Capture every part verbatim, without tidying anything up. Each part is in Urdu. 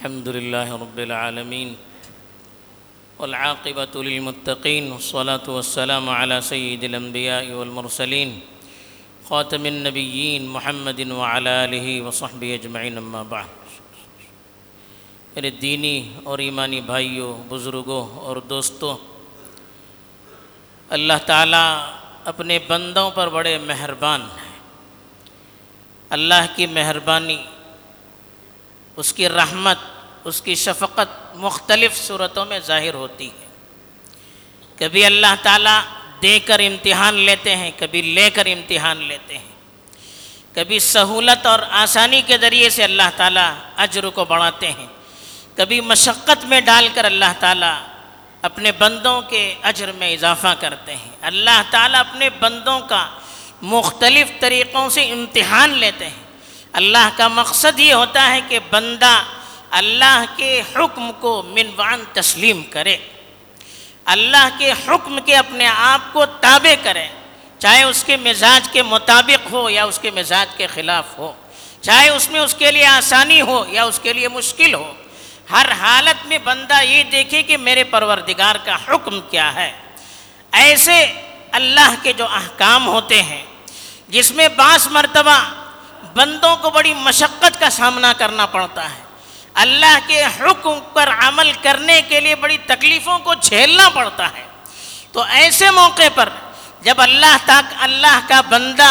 الحمد لله رب العالمين والعاقبة للمتقين والصلاة والسلام على سيد الأنبياء والمرسلين خاتم النبيين محمد وعلى آله وصحبه أجمعين اما بعد۔ میرے دینی اور ایمانی بھائیوں، بزرگوں اور دوستوں، اللہ تعالیٰ اپنے بندوں پر بڑے مہربان ہیں۔ اللہ کی مہربانی، اس کی رحمت، اس کی شفقت مختلف صورتوں میں ظاہر ہوتی ہے۔ کبھی اللہ تعالیٰ دے کر امتحان لیتے ہیں، کبھی لے کر امتحان لیتے ہیں، کبھی سہولت اور آسانی کے ذریعے سے اللہ تعالیٰ اجر کو بڑھاتے ہیں، کبھی مشقت میں ڈال کر اللہ تعالیٰ اپنے بندوں کے اجر میں اضافہ کرتے ہیں۔ اللہ تعالیٰ اپنے بندوں کا مختلف طریقوں سے امتحان لیتے ہیں۔ اللہ کا مقصد یہ ہوتا ہے کہ بندہ اللہ کے حکم کو من وعن تسلیم کرے، اللہ کے حکم کے اپنے آپ کو تابع کرے، چاہے اس کے مزاج کے مطابق ہو یا اس کے مزاج کے خلاف ہو، چاہے اس میں اس کے لیے آسانی ہو یا اس کے لیے مشکل ہو۔ ہر حالت میں بندہ یہ دیکھے کہ میرے پروردگار کا حکم کیا ہے۔ ایسے اللہ کے جو احکام ہوتے ہیں جس میں بعض مرتبہ بندوں کو بڑی مشقت کا سامنا کرنا پڑتا ہے، اللہ کے حکم پر عمل کرنے کے لیے بڑی تکلیفوں کو جھیلنا پڑتا ہے، تو ایسے موقع پر جب اللہ تک اللہ کا بندہ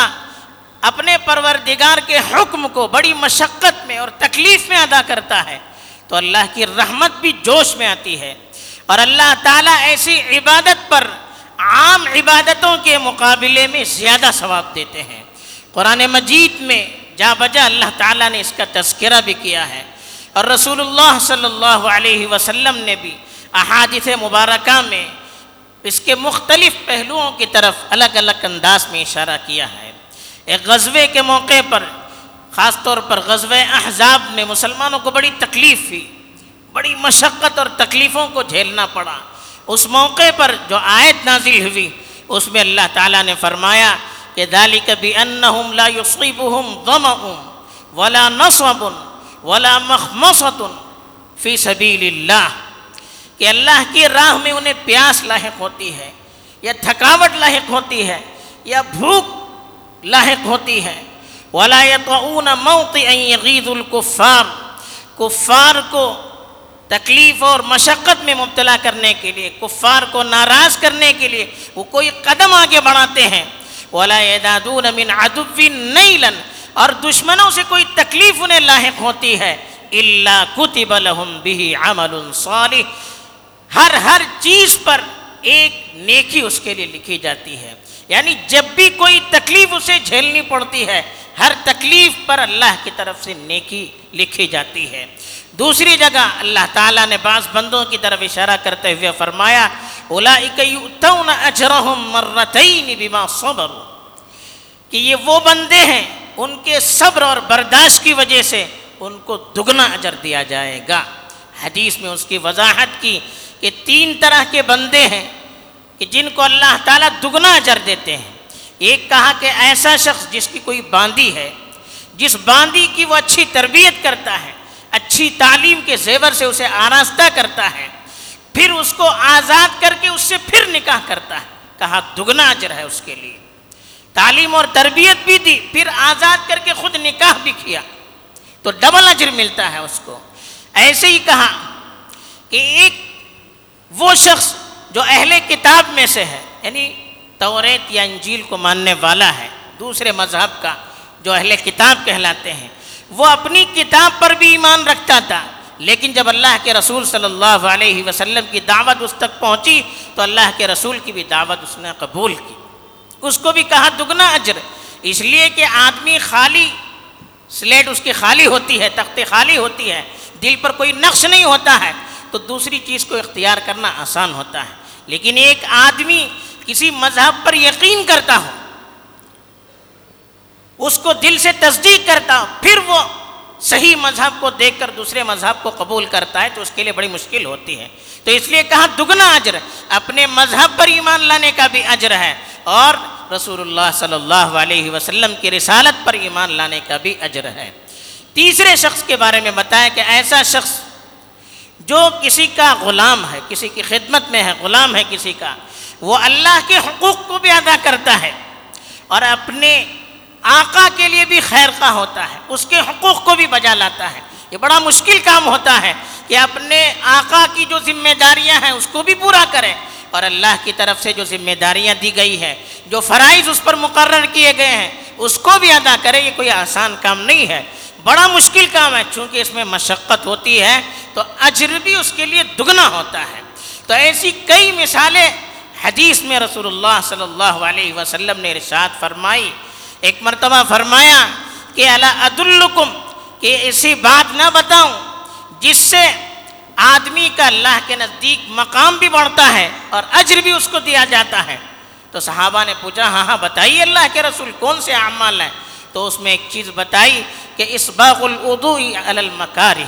اپنے پروردگار کے حکم کو بڑی مشقت میں اور تکلیف میں ادا کرتا ہے تو اللہ کی رحمت بھی جوش میں آتی ہے، اور اللہ تعالیٰ ایسی عبادت پر عام عبادتوں کے مقابلے میں زیادہ ثواب دیتے ہیں۔ قرآن مجید میں جا بجا اللہ تعالیٰ نے اس کا تذکرہ بھی کیا ہے، اور رسول اللہ صلی اللہ علیہ وسلم نے بھی احادیث مبارکہ میں اس کے مختلف پہلوؤں کی طرف الگ الگ انداز میں اشارہ کیا ہے۔ ایک غزوے کے موقع پر، خاص طور پر غزوہ احزاب میں مسلمانوں کو بڑی تکلیف ہوئی، بڑی مشقت اور تکلیفوں کو جھیلنا پڑا۔ اس موقع پر جو آیت نازل ہوئی اس میں اللہ تعالیٰ نے فرمایا کہ ذَلِكَ بِأَنَّهُمْ لَا يُصِيبُهُمْ ظَمَأٌ وَلَا نَصَبٌ وَلَا مَخْمَصَةٌ فِي سَبِيلِ اللَّهِ، کہ اللہ کی راہ میں انہیں پیاس لاحق ہوتی ہے یا تھکاوٹ لاحق ہوتی ہے یا بھوک لاحق ہوتی ہے۔ وَلَا يَطَعُونَ مَوْطِئًا يَغِيظُ الْكُفَّارِ، کفار کو تکلیف اور مشقت میں مبتلا کرنے کے لیے، کفار کو ناراض کرنے کے لیے وہ کوئی قدم آگے بڑھاتے ہیں۔ وَلَا يَدَادُونَ مِنْ عَدُوٍّ نَيْلًا، اور دشمنوں سے کوئی تکلیف انہیں لاحق ہوتی ہے، إِلَّا كُتِبَ لَهُمْ بِهِ عَمَلٌ صَالِحٌ، ہر ہر چیز پر ایک نیکی اس کے لیے لکھی جاتی ہے۔ یعنی جب بھی کوئی تکلیف اسے جھیلنی پڑتی ہے، ہر تکلیف پر اللہ کی طرف سے نیکی لکھی جاتی ہے۔ دوسری جگہ اللہ تعالیٰ نے بعض بندوں کی طرف اشارہ کرتے ہوئے فرمایا اولئک یؤتون اجرہم مرتین بما صبروا، کہ یہ وہ بندے ہیں ان کے صبر اور برداشت کی وجہ سے ان کو دگنا اجر دیا جائے گا۔ حدیث میں اس کی وضاحت کی کہ تین طرح کے بندے ہیں کہ جن کو اللہ تعالیٰ دگنا اجر دیتے ہیں۔ ایک کہا کہ ایسا شخص جس کی کوئی باندی ہے، جس باندی کی وہ اچھی تربیت کرتا ہے، اچھی تعلیم کے زیور سے اسے آراستہ کرتا ہے، پھر اس کو آزاد کر کے اس سے پھر نکاح کرتا ہے، کہا دگنا اجر ہے اس کے لیے۔ تعلیم اور تربیت بھی دی، پھر آزاد کر کے خود نکاح بھی کیا تو ڈبل اجر ملتا ہے اس کو۔ ایسے ہی کہا کہ ایک وہ شخص جو اہل کتاب میں سے ہے، یعنی توریت یا انجیل کو ماننے والا ہے، دوسرے مذہب کا جو اہل کتاب کہلاتے ہیں، وہ اپنی کتاب پر بھی ایمان رکھتا تھا، لیکن جب اللہ کے رسول صلی اللہ علیہ وسلم کی دعوت اس تک پہنچی تو اللہ کے رسول کی بھی دعوت اس نے قبول کی، اس کو بھی کہا دگنا اجر، اس لیے کہ آدمی خالی سلیٹ اس کی خالی ہوتی ہے، تختے خالی ہوتی ہے، دل پر کوئی نقش نہیں ہوتا ہے تو دوسری چیز کو اختیار کرنا آسان ہوتا ہے، لیکن ایک آدمی کسی مذہب پر یقین کرتا ہو، اس کو دل سے تصدیق کرتا ہو، پھر وہ صحیح مذہب کو دیکھ کر دوسرے مذہب کو قبول کرتا ہے تو اس کے لیے بڑی مشکل ہوتی ہے، تو اس لیے کہا دگنا اجر، اپنے مذہب پر ایمان لانے کا بھی اجر ہے اور رسول اللہ صلی اللہ علیہ وسلم کی رسالت پر ایمان لانے کا بھی اجر ہے۔ تیسرے شخص کے بارے میں بتایا کہ ایسا شخص جو کسی کا غلام ہے، کسی کی خدمت میں ہے، غلام ہے کسی کا، وہ اللہ کے حقوق کو بھی ادا کرتا ہے اور اپنے آقا کے لیے بھی خیر خواہ ہوتا ہے، اس کے حقوق کو بھی بجا لاتا ہے۔ یہ بڑا مشکل کام ہوتا ہے کہ اپنے آقا کی جو ذمہ داریاں ہیں اس کو بھی پورا کرے اور اللہ کی طرف سے جو ذمہ داریاں دی گئی ہیں، جو فرائض اس پر مقرر کیے گئے ہیں، اس کو بھی ادا کرے۔ یہ کوئی آسان کام نہیں ہے، بڑا مشکل کام ہے، چونکہ اس میں مشقت ہوتی ہے تو اجر بھی اس کے لیے دگنا ہوتا ہے۔ تو ایسی کئی مثالیں حدیث میں رسول اللہ صلی اللہ علیہ وسلم نے ارشاد فرمائی۔ ایک مرتبہ فرمایا کہ الا ادلکم، کہ ایسی بات نہ بتاؤں جس سے آدمی کا اللہ کے نزدیک مقام بھی بڑھتا ہے اور اجر بھی اس کو دیا جاتا ہے۔ تو صحابہ نے پوچھا ہاں ہاں بتائیے اللہ کے رسول کون سے اعمال ہیں؟ تو اس میں ایک چیز بتائی کہ اسباغ الوضوء علی المکارہ،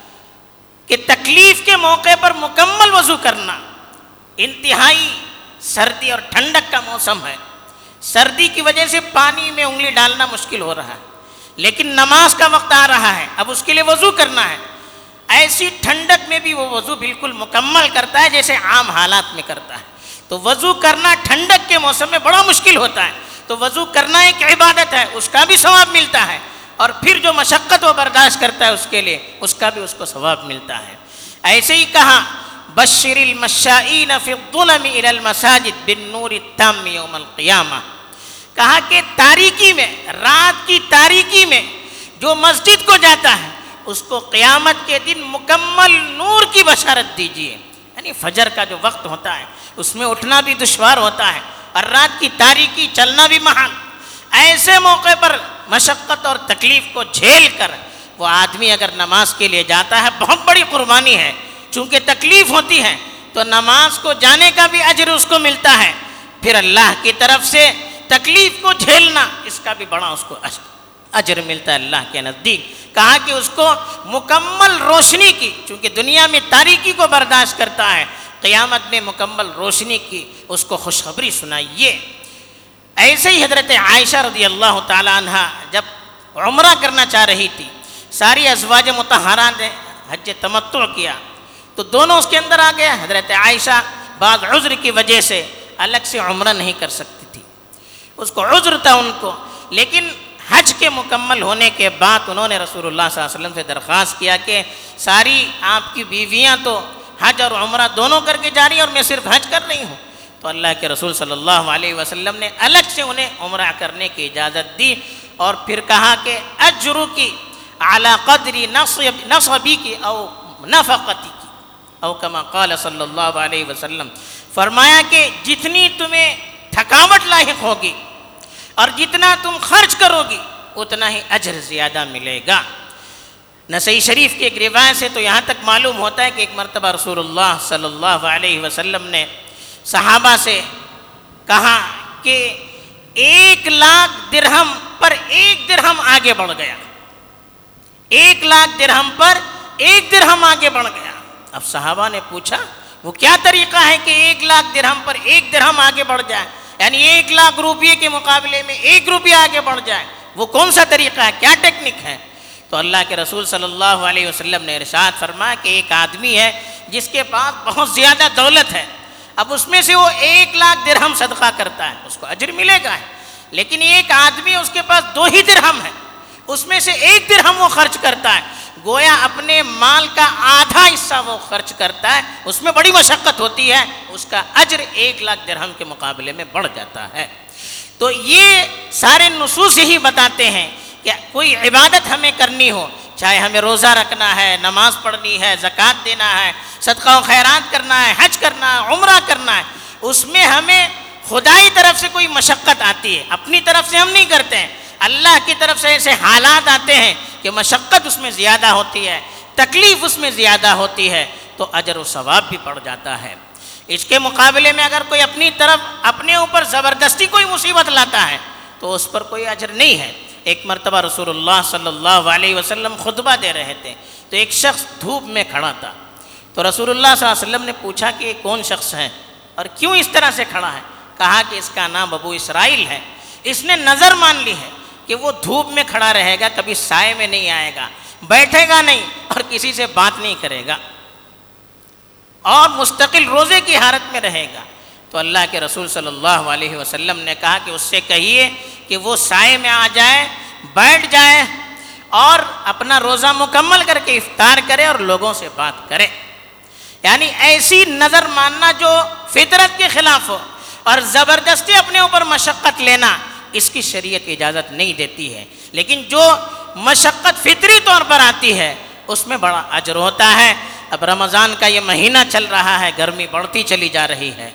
کہ تکلیف کے موقع پر مکمل وضو کرنا۔ انتہائی سردی اور ٹھنڈک کا موسم ہے، سردی کی وجہ سے پانی میں انگلی ڈالنا مشکل ہو رہا ہے، لیکن نماز کا وقت آ رہا ہے، اب اس کے لیے وضو کرنا ہے۔ ایسی ٹھنڈک میں بھی وہ وضو بالکل مکمل کرتا ہے جیسے عام حالات میں کرتا ہے۔ تو وضو کرنا ٹھنڈک کے موسم میں بڑا مشکل ہوتا ہے، تو وضو کرنا ایک عبادت ہے، اس کا بھی ثواب ملتا ہے، اور پھر جو مشقت وہ برداشت کرتا ہے اس کے لیے اس کا بھی اس کو ثواب ملتا ہے۔ ایسے ہی کہا بشر المشائین فی الظلم الی المساجد بالنور التام یوم القیامہ، کہا کہ تاریکی میں، رات کی تاریکی میں جو مسجد کو جاتا ہے اس کو قیامت کے دن مکمل نور کی بشارت دیجیے۔ یعنی فجر کا جو وقت ہوتا ہے اس میں اٹھنا بھی دشوار ہوتا ہے اور رات کی تاریکی چلنا بھی محال، ایسے موقع پر مشقت اور تکلیف کو جھیل کر وہ آدمی اگر نماز کے لیے جاتا ہے بہت بڑی قربانی ہے، چونکہ تکلیف ہوتی ہے تو نماز کو جانے کا بھی اجر اس کو ملتا ہے، پھر اللہ کی طرف سے تکلیف کو جھیلنا اس کا بھی بڑا اس کو اجر ملتا ہے اللہ کے نزدیک۔ کہا کہ اس کو مکمل روشنی کی، چونکہ دنیا میں تاریکی کو برداشت کرتا ہے، قیامت میں مکمل روشنی کی اس کو خوشخبری سنائیے۔ ایسے ہی حضرت عائشہ رضی اللہ تعالی عنہ جب عمرہ کرنا چاہ رہی تھی، ساری ازواج مطہرات نے حج تمتع کیا تو دونوں اس کے اندر آ گیا۔ حضرت عائشہ بعض عذر کی وجہ سے الگ سے عمرہ نہیں کر سکتی تھی، اس کو عذر تھا ان کو، لیکن حج کے مکمل ہونے کے بعد انہوں نے رسول اللہ صلی اللہ علیہ وسلم سے درخواست کیا کہ ساری آپ کی بیویاں تو حج اور عمرہ دونوں کر کے جا رہی ہیں اور میں صرف حج کر رہی ہوں، تو اللہ کے رسول صلی اللہ علیہ وسلم نے الگ سے انہیں عمرہ کرنے کی اجازت دی اور پھر کہا کہ اجرو کی اعلیٰ قدری نصبی کی او نفقتی کی او کما قال صلی اللہ علیہ وسلم، فرمایا کہ جتنی تمہیں تھکاوٹ لاحق ہوگی اور جتنا تم خرچ کرو گی اتنا ہی اجر زیادہ ملے گا۔ نسائی شریف کی ایک روایت سے تو یہاں تک معلوم ہوتا ہے کہ ایک مرتبہ رسول اللہ صلی اللہ علیہ وسلم نے صحابہ سے کہا کہ ایک لاکھ درہم پر ایک درہم آگے بڑھ گیا، ایک لاکھ درہم پر ایک درہم آگے بڑھ گیا۔ اب صحابہ نے پوچھا وہ کیا طریقہ ہے کہ ایک لاکھ درہم پر ایک درہم آگے بڑھ جائے، یعنی ایک لاکھ روپیے کے مقابلے میں ایک روپیہ آگے بڑھ جائے، وہ کون سا طریقہ ہے، کیا ٹیکنک ہے؟ تو اللہ کے رسول صلی اللہ علیہ وسلم نے ارشاد فرمایا کہ ایک آدمی ہے جس کے پاس بہت زیادہ دولت ہے، اب اس میں سے وہ ایک لاکھ درہم صدقہ کرتا ہے اس کو اجر ملے گا، لیکن ایک آدمی اس کے پاس دو ہی درہم ہے، اس میں سے ایک درہم وہ خرچ کرتا ہے، گویا اپنے مال کا آدھا حصہ وہ خرچ کرتا ہے، اس میں بڑی مشقت ہوتی ہے، اس کا اجر ایک لاکھ درہم کے مقابلے میں بڑھ جاتا ہے۔ تو یہ سارے نصوص یہی بتاتے ہیں کہ کوئی عبادت ہمیں کرنی ہو، چاہے ہمیں روزہ رکھنا ہے، نماز پڑھنی ہے، زکوٰۃ دینا ہے، صدقہ و خیرات کرنا ہے، حج کرنا ہے، عمرہ کرنا ہے، اس میں ہمیں خدائی طرف سے کوئی مشقت آتی ہے، اپنی طرف سے ہم نہیں کرتے ہیں، اللہ کی طرف سے ایسے حالات آتے ہیں کہ مشقت اس میں زیادہ ہوتی ہے، تکلیف اس میں زیادہ ہوتی ہے، تو اجر و ثواب بھی پڑ جاتا ہے۔ اس کے مقابلے میں اگر کوئی اپنی طرف اپنے اوپر زبردستی کوئی مصیبت لاتا ہے تو اس پر کوئی اجر نہیں ہے۔ ایک مرتبہ رسول اللہ صلی اللہ علیہ وسلم خطبہ دے رہے تھے تو ایک شخص دھوپ میں کھڑا تھا، تو رسول اللہ صلی اللہ علیہ وسلم نے پوچھا کہ یہ کون شخص ہے اور کیوں اس طرح سے کھڑا ہے؟ کہا کہ اس کا نام ابو اسرائیل ہے، اس نے نظر مان لی ہے کہ وہ دھوپ میں کھڑا رہے گا، کبھی سائے میں نہیں آئے گا، بیٹھے گا نہیں اور کسی سے بات نہیں کرے گا۔ اور مستقل روزے کی حالت میں رہے گا، تو اللہ کے رسول صلی اللہ علیہ وسلم نے کہا کہ اس سے کہیے کہ وہ سائے میں آ جائے، بیٹھ جائے اور اپنا روزہ مکمل کر کے افطار کرے اور لوگوں سے بات کرے۔ یعنی ایسی نظر ماننا جو فطرت کے خلاف ہو اور زبردستی اپنے اوپر مشقت لینا، اس کی شریعت اجازت نہیں دیتی ہے، لیکن جو مشقت فطری طور پر آتی ہے اس میں بڑا اجر ہوتا ہے۔ اب رمضان کا یہ مہینہ چل رہا ہے، گرمی بڑھتی چلی جا رہی ہے،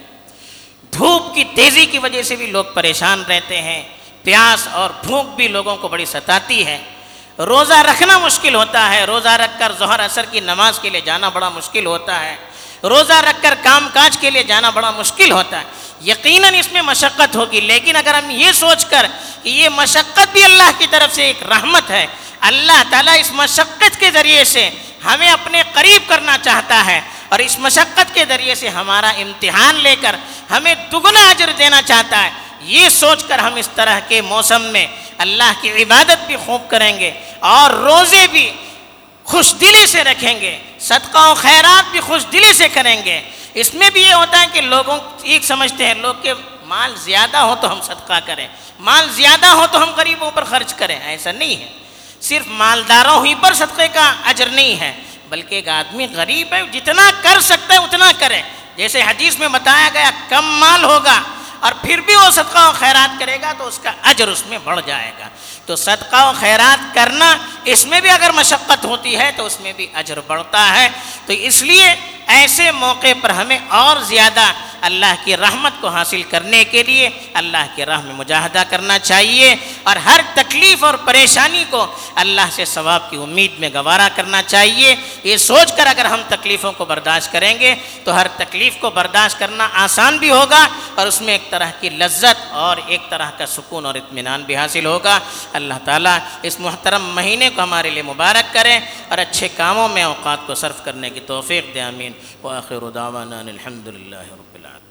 دھوپ کی تیزی کی وجہ سے بھی لوگ پریشان رہتے ہیں، پیاس اور بھوک بھی لوگوں کو بڑی ستاتی ہے، روزہ رکھنا مشکل ہوتا ہے، روزہ رکھ کر ظہر عصر کی نماز کے لیے جانا بڑا مشکل ہوتا ہے، روزہ رکھ کر کام کاج کے لیے جانا بڑا مشکل ہوتا ہے۔ یقیناً اس میں مشقت ہوگی، لیکن اگر ہم یہ سوچ کر کہ یہ مشقت بھی اللہ کی طرف سے ایک رحمت ہے، اللہ تعالیٰ اس مشقت کے ذریعے سے ہمیں اپنے قریب کرنا چاہتا ہے اور اس مشقت کے ذریعے سے ہمارا امتحان لے کر ہمیں دگنا اجر دینا چاہتا ہے، یہ سوچ کر ہم اس طرح کے موسم میں اللہ کی عبادت بھی خوب کریں گے اور روزے بھی خوش دلی سے رکھیں گے، صدقہ و خیرات بھی خوش دلی سے کریں گے۔ اس میں بھی یہ ہوتا ہے کہ لوگوں ایک سمجھتے ہیں لوگ کہ مال زیادہ ہو تو ہم صدقہ کریں، مال زیادہ ہو تو ہم غریبوں پر خرچ کریں، ایسا نہیں ہے۔ صرف مالداروں ہی پر صدقے کا اجر نہیں ہے، بلکہ ایک آدمی غریب ہے جتنا کر سکتا ہے اتنا کرے، جیسے حدیث میں بتایا گیا کم مال ہوگا اور پھر بھی وہ صدقہ و خیرات کرے گا تو اس کا اجر اس میں بڑھ جائے گا۔ تو صدقہ و خیرات کرنا اس میں بھی اگر مشقت ہوتی ہے تو اس میں بھی اجر بڑھتا ہے، تو اس لیے ایسے موقع پر ہمیں اور زیادہ اللہ کی رحمت کو حاصل کرنے کے لیے اللہ کی راہ میں مجاہدہ کرنا چاہیے اور ہر تکلیف اور پریشانی کو اللہ سے ثواب کی امید میں گوارا کرنا چاہیے۔ یہ سوچ کر اگر ہم تکلیفوں کو برداشت کریں گے تو ہر تکلیف کو برداشت کرنا آسان بھی ہوگا اور اس میں ایک طرح کی لذت اور ایک طرح کا سکون اور اطمینان بھی حاصل ہوگا۔ اللہ تعالیٰ اس محترم مہینے کو ہمارے لیے مبارک کرے اور اچھے کاموں میں اوقات کو صرف کرنے کی توفیق دے، آمین۔ وآخر دعوانا الحمد للہ رب العالمین۔